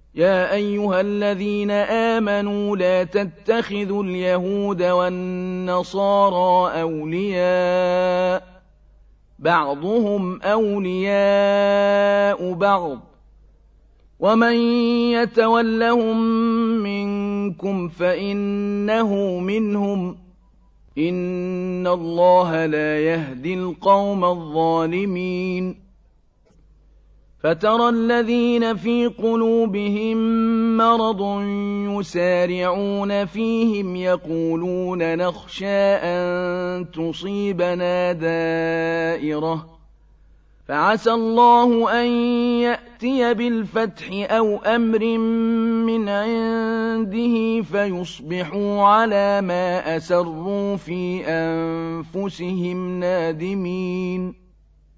يا أيها الذين آمنوا لا تتخذوا اليهود والنصارى أولياء بعضهم أولياء بعض ومن يتولهم منكم فإنه منهم إن الله لا يهدي القوم الظالمين فترى الذين في قلوبهم مرض يسارعون فيهم يقولون نخشى أن تصيبنا دائرة فعسى الله أن يأتي بالفتح أو أمر من عنده فيصبحوا على ما أسروا في أنفسهم نادمين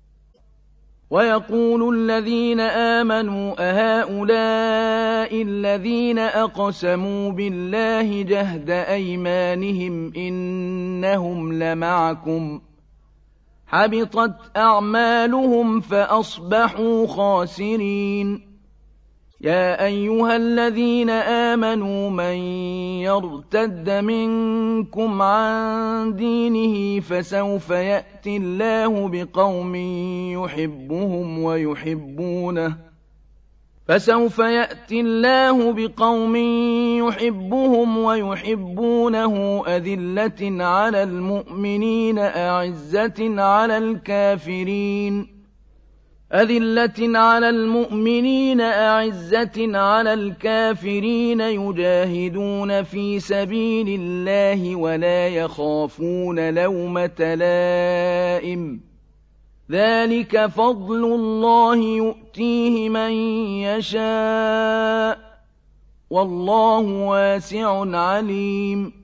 ويقول الذين آمنوا أهؤلاء الذين أقسموا بالله جهد أيمانهم إنهم لمعكم حبطت أعمالهم فأصبحوا خاسرين يا أيها الذين آمنوا من يرتد منكم عن دينه فسوف يأتي الله بقوم يحبهم ويحبونه أذلة على المؤمنين أعزة على الكافرين يجاهدون في سبيل الله ولا يخافون لومة لائم ذلك فضل الله يؤتيه من يشاء والله واسع عليم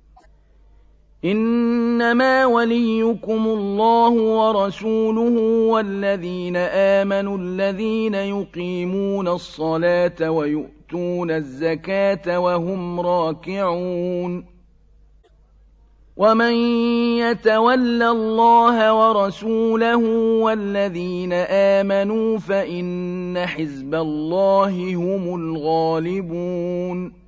إنما وليكم الله ورسوله والذين آمنوا الذين يقيمون الصلاة ويؤتون الزكاة وهم راكعون ومن يتول الله ورسوله والذين آمنوا فإن حزب الله هم الغالبون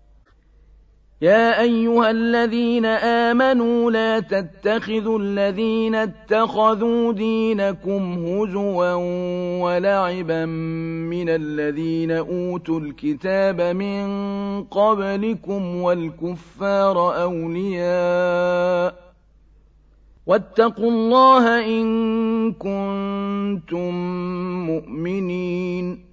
يا أيها الذين آمنوا لا تتخذوا الذين اتخذوا دينكم هزوا ولعبا من الذين أوتوا الكتاب من قبلكم والكفار أولياء واتقوا الله إن كنتم مؤمنين